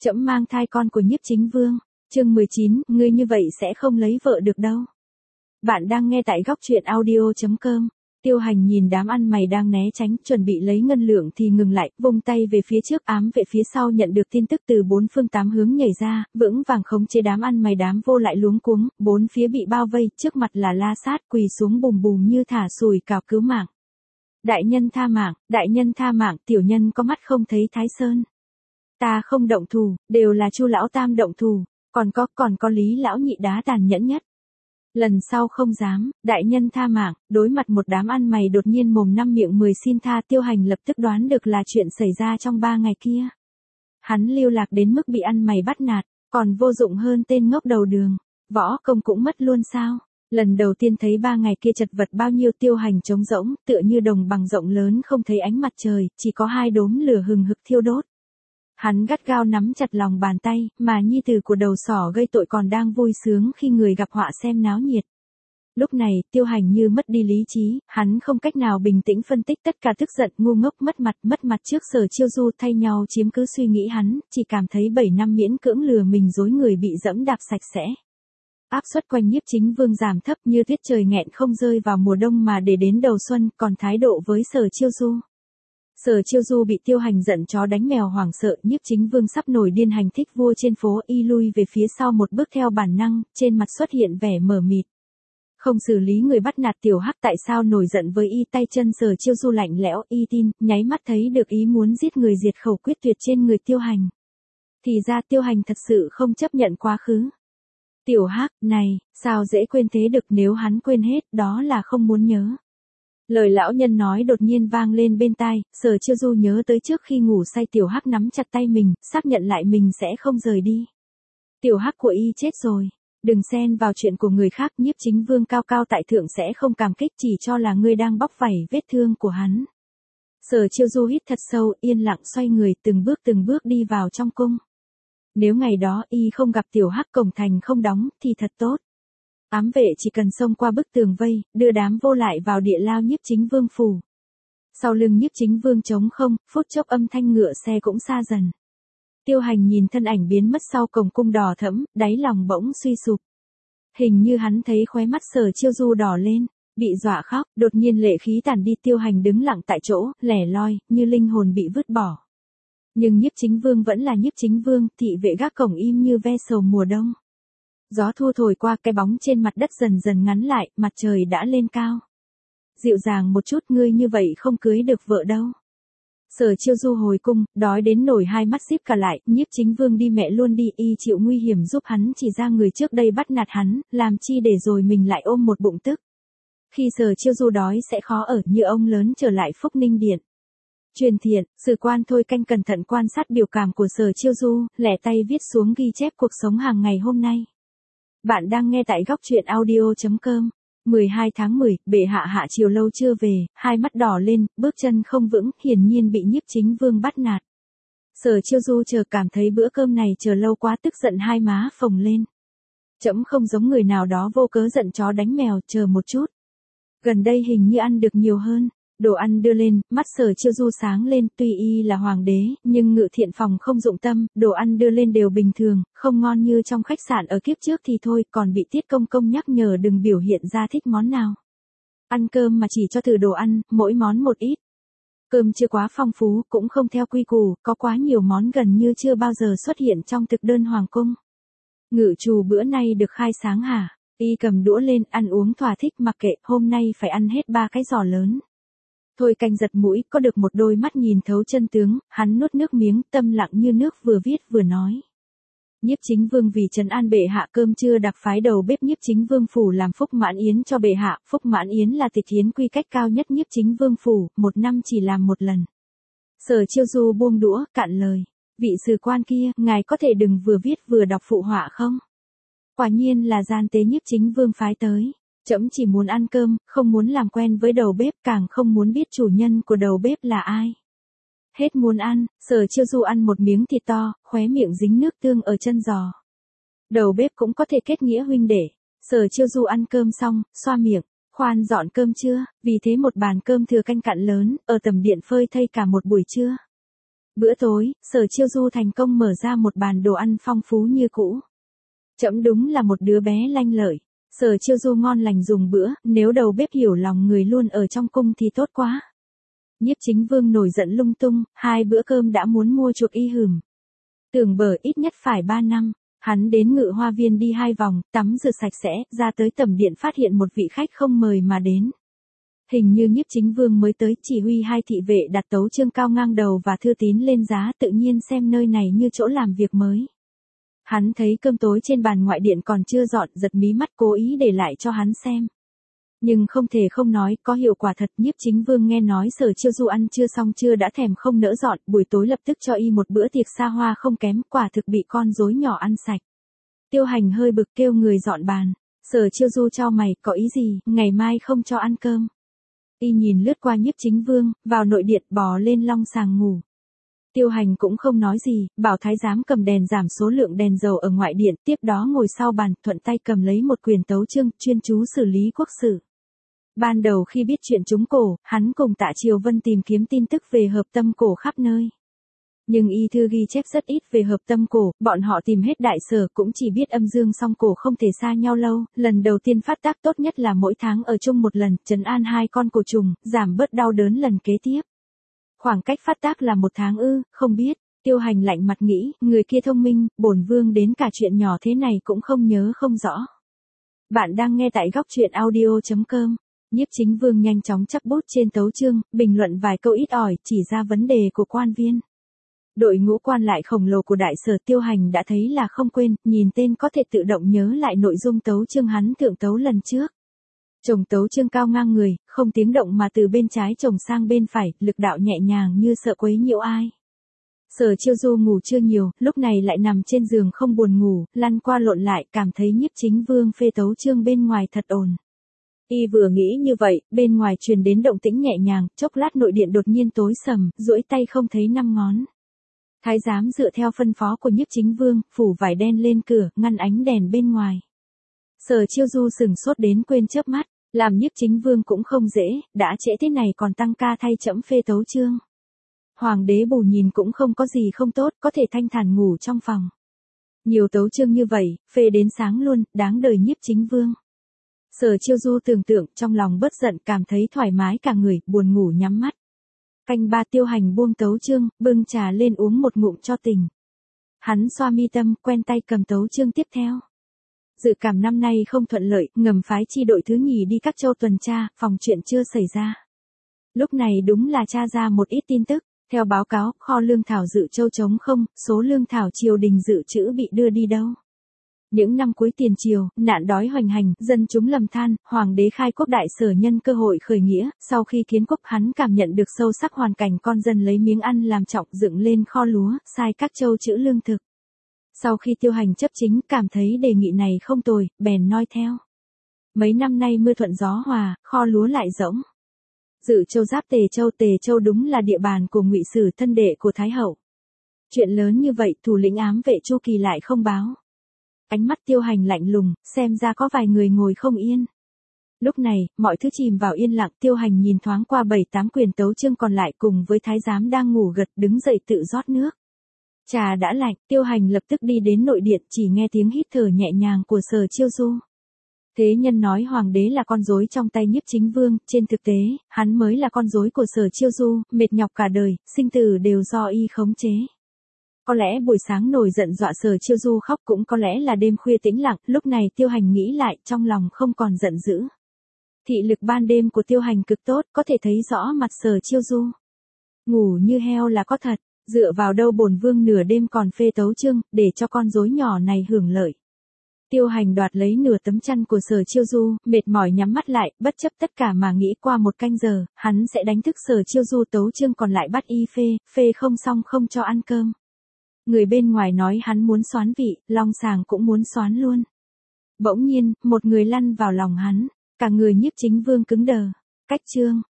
Trẫm mang thai con của Nhiếp Chính Vương. Chương 19, ngươi như vậy sẽ không lấy vợ được đâu. Bạn đang nghe tại góc truyện audio.com. Tiêu Hành nhìn đám ăn mày đang né tránh, chuẩn bị lấy ngân lượng thì ngừng lại, vung tay về phía trước, ám vệ phía sau nhận được tin tức từ bốn phương tám hướng nhảy ra, vững vàng khống chế đám ăn mày, đám vô lại luống cuống, bốn phía bị bao vây, trước mặt là La Sát quỳ xuống bùm bùm như thả sùi cào cứu mạng. Đại nhân tha mạng, tiểu nhân có mắt không thấy Thái Sơn. Ta không động thủ, đều là Chu lão tam động thủ, còn có Lý lão nhị đá tàn nhẫn nhất. Lần sau không dám, đại nhân tha mạng. Đối mặt một đám ăn mày đột nhiên mồm năm miệng 10 xin tha, Tiêu Hành lập tức đoán được là chuyện xảy ra trong 3 ngày kia. Hắn lưu lạc đến mức bị ăn mày bắt nạt, còn vô dụng hơn tên ngốc đầu đường, võ công cũng mất luôn sao. Lần đầu tiên thấy 3 ngày kia chật vật bao nhiêu, Tiêu Hành trống rỗng, tựa như đồng bằng rộng lớn không thấy ánh mặt trời, chỉ có 2 đốm lửa hừng hực thiêu đốt. Hắn gắt gao nắm chặt lòng bàn tay, mà nhi tử của đầu sỏ gây tội còn đang vui sướng khi người gặp họa xem náo nhiệt. Lúc này, Tiêu Hành như mất đi lý trí, hắn không cách nào bình tĩnh phân tích tất cả, tức giận, ngu ngốc, mất mặt trước Sở Chiêu Du thay nhau chiếm cứ suy nghĩ, hắn chỉ cảm thấy 7 năm miễn cưỡng lừa mình dối người bị dẫm đạp sạch sẽ. Áp suất quanh Nhiếp Chính Vương giảm thấp như tuyết trời nghẹn không rơi vào mùa đông mà để đến đầu xuân, còn thái độ với Sở Chiêu Du. Sở Chiêu Du bị Tiêu Hành giận chó đánh mèo hoảng sợ, Nhiếp Chính Vương sắp nổi điên hành thích vua trên phố, y lui về phía sau một bước theo bản năng, trên mặt xuất hiện vẻ mờ mịt. Không xử lý người bắt nạt tiểu hắc tại sao nổi giận với y, tay chân Sở Chiêu Du lạnh lẽo, y tin, nháy mắt thấy được ý muốn giết người diệt khẩu quyết tuyệt trên người Tiêu Hành. Thì ra Tiêu Hành thật sự không chấp nhận quá khứ. Tiểu hắc, này, sao dễ quên thế được, nếu hắn quên hết, đó là không muốn nhớ. Lời lão nhân nói đột nhiên vang lên bên tai, Sở Chiêu Du nhớ tới trước khi ngủ say tiểu hắc nắm chặt tay mình, xác nhận lại mình sẽ không rời đi. Tiểu hắc của y chết rồi, đừng xen vào chuyện của người khác. Nhiếp Chính Vương cao cao tại thượng sẽ không cảm kích, chỉ cho là ngươi đang bóc vảy vết thương của hắn. Sở Chiêu Du hít thật sâu, yên lặng xoay người, từng bước đi vào trong cung. Nếu ngày đó y không gặp tiểu hắc, cổng thành không đóng, thì thật tốt. Ám vệ chỉ cần xông qua bức tường vây, đưa đám vô lại vào địa lao Nhiếp Chính Vương phủ. Sau lưng Nhiếp Chính Vương trống không, phút chốc âm thanh ngựa xe cũng xa dần. Tiêu Hành nhìn thân ảnh biến mất sau cổng cung đỏ thẫm, đáy lòng bỗng suy sụp. Hình như hắn thấy khóe mắt Sở Chiêu Du đỏ lên, bị dọa khóc, đột nhiên lệ khí tản đi, Tiêu Hành đứng lặng tại chỗ, lẻ loi, như linh hồn bị vứt bỏ. Nhưng Nhiếp Chính Vương vẫn là Nhiếp Chính Vương, thị vệ gác cổng im như ve sầu mùa đông. Gió thu thổi qua, cái bóng trên mặt đất dần dần ngắn lại, mặt trời đã lên cao. Dịu dàng một chút, ngươi như vậy không cưới được vợ đâu. Sở Chiêu Du hồi cung, đói đến nổi hai mắt díp cả lại, Nhiếp Chính Vương đi mẹ luôn đi, y chịu nguy hiểm giúp hắn chỉ ra người trước đây bắt nạt hắn, làm chi để rồi mình lại ôm một bụng tức. Khi Sở Chiêu Du đói sẽ khó ở, như ông lớn trở lại Phúc Ninh Điện. Truyền thiện, Sử Quan Thôi Canh cẩn thận quan sát biểu cảm của Sở Chiêu Du, lẻ tay viết xuống ghi chép cuộc sống hàng ngày hôm nay. Bạn đang nghe tại góc truyện audio.com. 12 tháng 10, bệ hạ hạ chiều lâu chưa về, hai mắt đỏ lên, bước chân không vững, hiển nhiên bị Nhiếp Chính Vương bắt nạt. Sở Chiêu Du chờ cảm thấy bữa cơm này chờ lâu quá, tức giận hai má phồng lên. Trẫm không giống người nào đó vô cớ giận chó đánh mèo, chờ một chút. Gần đây hình như ăn được nhiều hơn. Đồ ăn đưa lên, mắt Sở Chiêu Du sáng lên, tuy y là hoàng đế, nhưng Ngự Thiện phòng không dụng tâm, đồ ăn đưa lên đều bình thường, không ngon như trong khách sạn ở kiếp trước thì thôi, còn bị Tiết Công Công nhắc nhở đừng biểu hiện ra thích món nào. Ăn cơm mà chỉ cho thử đồ ăn, mỗi món một ít. Cơm chưa quá phong phú, cũng không theo quy củ, có quá nhiều món gần như chưa bao giờ xuất hiện trong thực đơn hoàng cung. Ngự trù bữa nay được khai sáng hả? Y cầm đũa lên, ăn uống thỏa thích, mặc kệ, hôm nay phải ăn hết 3 cái giỏ lớn. Thôi Canh giật mũi, có được một đôi mắt nhìn thấu chân tướng, hắn nuốt nước miếng, tâm lặng như nước, vừa viết vừa nói. Nhiếp Chính Vương vì trấn an bệ hạ, cơm trưa đặc phái đầu bếp Nhiếp Chính Vương phủ làm Phúc Mãn Yến cho bệ hạ. Phúc Mãn Yến là tiệc yến quy cách cao nhất Nhiếp Chính Vương phủ, 1 năm chỉ làm 1 lần. Sở Chiêu Du buông đũa, cạn lời. Vị sử quan kia, ngài có thể đừng vừa viết vừa đọc phụ họa không? Quả nhiên là gian tế Nhiếp Chính Vương phái tới. Trẫm chỉ muốn ăn cơm, không muốn làm quen với đầu bếp, càng không muốn biết chủ nhân của đầu bếp là ai. Hết muốn ăn, Sở Chiêu Du ăn một miếng thịt to, khóe miệng dính nước tương ở chân giò. Đầu bếp cũng có thể kết nghĩa huynh đệ. Sở Chiêu Du ăn cơm xong, xoa miệng, khoan dọn cơm chưa, vì thế một bàn cơm thừa canh cạn lớn, ở tầm điện phơi thây cả một buổi trưa. Bữa tối, Sở Chiêu Du thành công mở ra một bàn đồ ăn phong phú như cũ. Trẫm đúng là một đứa bé lanh lợi. Sở Chiêu Du ngon lành dùng bữa, nếu đầu bếp hiểu lòng người luôn ở trong cung thì tốt quá. Nhiếp Chính Vương nổi giận lung tung, 2 bữa cơm đã muốn mua chuộc y hửm. Tưởng bở ít nhất phải 3 năm. Hắn đến Ngự Hoa Viên đi 2 vòng, tắm rửa sạch sẽ, ra tới tầm điện phát hiện một vị khách không mời mà đến. Hình như Nhiếp Chính Vương mới tới, chỉ huy 2 thị vệ đặt tấu chương cao ngang đầu và thư tín lên giá, tự nhiên xem nơi này như chỗ làm việc mới. Hắn thấy cơm tối trên bàn ngoại điện còn chưa dọn, giật mí mắt cố ý để lại cho hắn xem. Nhưng không thể không nói, có hiệu quả thật. Nhiếp Chính Vương nghe nói Sở Chiêu Du ăn chưa xong chưa đã thèm không nỡ dọn, buổi tối lập tức cho y một bữa tiệc xa hoa không kém, quả thực bị con rối nhỏ ăn sạch. Tiêu Hành hơi bực kêu người dọn bàn. Sở Chiêu Du chau mày, có ý gì, ngày mai không cho ăn cơm. Y nhìn lướt qua Nhiếp Chính Vương, vào nội điện bò lên long sàng ngủ. Tiêu Hành cũng không nói gì, bảo thái giám cầm đèn giảm số lượng đèn dầu ở ngoại điện, tiếp đó ngồi sau bàn, thuận tay cầm lấy một quyển tấu chương, chuyên chú xử lý quốc sự. Ban đầu khi biết chuyện trúng cổ, hắn cùng Tạ Triều Vân tìm kiếm tin tức về hợp tâm cổ khắp nơi. Nhưng y thư ghi chép rất ít về hợp tâm cổ, bọn họ tìm hết đại sở cũng chỉ biết âm dương song cổ không thể xa nhau lâu, lần đầu tiên phát tác tốt nhất là mỗi tháng ở chung một lần, trấn an 2 con cổ trùng, giảm bớt đau đớn lần kế tiếp. Khoảng cách phát tác là 1 tháng ư, không biết. Tiêu Hành lạnh mặt nghĩ, người kia thông minh, bổn vương đến cả chuyện nhỏ thế này cũng không nhớ không rõ. Bạn đang nghe tại góc truyện audio.com. Nhiếp Chính Vương nhanh chóng chắp bút trên tấu chương, bình luận vài câu ít ỏi, chỉ ra vấn đề của quan viên. Đội ngũ quan lại khổng lồ của đại sở. Tiêu Hành đã thấy là không quên, nhìn tên có thể tự động nhớ lại nội dung tấu chương hắn thượng tấu lần trước. Chồng tấu chương cao ngang người, không tiếng động mà từ bên trái chồng sang bên phải, lực đạo nhẹ nhàng như sợ quấy nhiễu ai. Sở Chiêu Du ngủ chưa nhiều, lúc này lại nằm trên giường không buồn ngủ, lăn qua lộn lại, cảm thấy Nhiếp Chính Vương phê tấu chương bên ngoài thật ồn. Y vừa nghĩ như vậy, bên ngoài truyền đến động tĩnh nhẹ nhàng, chốc lát nội điện đột nhiên tối sầm, duỗi tay không thấy 5 ngón. Thái giám dựa theo phân phó của Nhiếp Chính Vương, phủ vải đen lên cửa, ngăn ánh đèn bên ngoài. Sở Chiêu Du sừng sốt đến quên chớp mắt, làm Nhiếp Chính Vương cũng không dễ, đã trễ thế này còn tăng ca thay trẫm phê tấu chương. Hoàng đế bù nhìn cũng không có gì không tốt, có thể thanh thản ngủ trong phòng. Nhiều tấu chương như vậy, phê đến sáng luôn, đáng đời Nhiếp Chính Vương. Sở Chiêu Du tưởng tượng, trong lòng bớt giận, cảm thấy thoải mái cả người, buồn ngủ nhắm mắt. Canh 3 Tiêu Hành buông tấu chương, bưng trà lên uống một ngụm cho tỉnh. Hắn xoa mi tâm, quen tay cầm tấu chương tiếp theo. Dự cảm năm nay không thuận lợi, ngầm phái chi đội thứ nhì đi các châu tuần tra, phòng chuyện chưa xảy ra. Lúc này đúng là tra ra một ít tin tức. Theo báo cáo, kho lương thảo Dự Châu trống không, số lương thảo triều đình dự trữ bị đưa đi đâu. Những năm cuối tiền triều, nạn đói hoành hành, dân chúng lầm than, hoàng đế khai quốc đại sở nhân cơ hội khởi nghĩa, sau khi kiến quốc hắn cảm nhận được sâu sắc hoàn cảnh con dân lấy miếng ăn làm trọng, dựng lên kho lúa, sai các châu trữ lương thực. Sau khi Tiêu Hành chấp chính, cảm thấy đề nghị này không tồi, bèn noi theo. Mấy năm nay mưa thuận gió hòa, kho lúa lại rỗng. Dự Châu giáp Tề Châu đúng là địa bàn của Ngụy Sử, thân đệ của Thái hậu. Chuyện lớn như vậy, thủ lĩnh ám vệ Chu Kỳ lại không báo. Ánh mắt Tiêu Hành lạnh lùng, xem ra có vài người ngồi không yên. Lúc này, mọi thứ chìm vào yên lặng. Tiêu Hành nhìn thoáng qua 7-8 quyển tấu chương còn lại, cùng với thái giám đang ngủ gật, đứng dậy tự rót nước. Trà đã lạnh, Tiêu Hành lập tức đi đến nội điện, chỉ nghe tiếng hít thở nhẹ nhàng của Sở Chiêu Du. Thế nhân nói hoàng đế là con rối trong tay Nhiếp Chính Vương, trên thực tế, hắn mới là con rối của Sở Chiêu Du, mệt nhọc cả đời, sinh tử đều do y khống chế. Có lẽ buổi sáng nổi giận dọa Sở Chiêu Du khóc, cũng có lẽ là đêm khuya tĩnh lặng, lúc này Tiêu Hành nghĩ lại, trong lòng không còn giận dữ. Thị lực ban đêm của Tiêu Hành cực tốt, có thể thấy rõ mặt Sở Chiêu Du. Ngủ như heo là có thật, dựa vào đâu bổn vương nửa đêm còn phê tấu chương, để cho con rối nhỏ này hưởng lợi. Tiêu Hành đoạt lấy nửa tấm chăn của Sở Chiêu Du, mệt mỏi nhắm mắt lại, bất chấp tất cả mà nghĩ qua 1 canh giờ, hắn sẽ đánh thức Sở Chiêu Du tấu chương còn lại bắt y phê không xong không cho ăn cơm. Người bên ngoài nói hắn muốn xoán vị, long sàng cũng muốn xoán luôn. Bỗng nhiên, một người lăn vào lòng hắn, cả người Nhiếp Chính Vương cứng đờ. Cách chương.